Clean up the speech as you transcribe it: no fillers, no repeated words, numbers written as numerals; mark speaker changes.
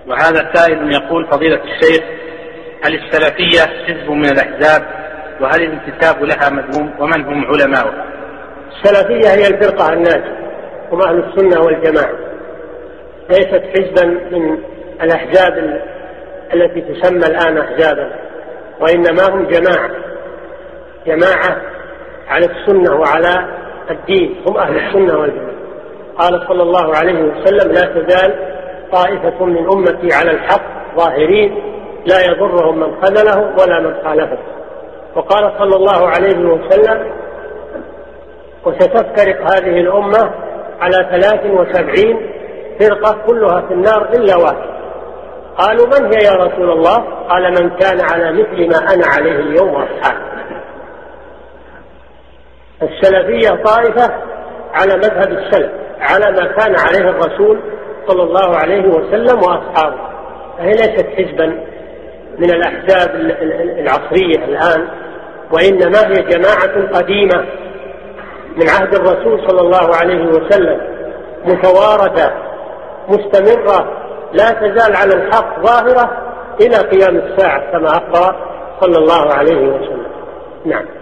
Speaker 1: وهذا سائل يقول: فضيلة الشيخ، هل السلفية حزب من الأحزاب؟ وهل الانتساب لها مذموم؟ ومن هم علماؤها؟
Speaker 2: السلفية هي الفرقة الناجية، هم أهل السنة والجماعة، ليست حزبا من الأحزاب التي تسمى الآن أحزابا، وإنما هم جماعة على السنة وعلى الدين، هم أهل السنة والجماعة. قال صلى الله عليه وسلم: لا تزال طائفة من أمتي على الحق ظاهرين لا يضرهم من خذله ولا من خالفه. وقال صلى الله عليه وسلم: وستفترق هذه الأمة على 73 فرقة كلها في النار إلا واحد. قالوا: من هي يا رسول الله؟ قال: من كان على مثل ما أنا عليه اليوم وأصحابي. السلفية طائفة على مذهب السلف، على ما كان عليه الرسول صلى الله عليه وسلم وأصحابه، فهي ليست حزبا من الأحزاب العصرية الآن، وإنما هي جماعة قديمة من عهد الرسول صلى الله عليه وسلم، متواردة مستمرة، لا تزال على الحق ظاهرة إلى قيام الساعة كما أخبر صلى الله عليه وسلم. نعم.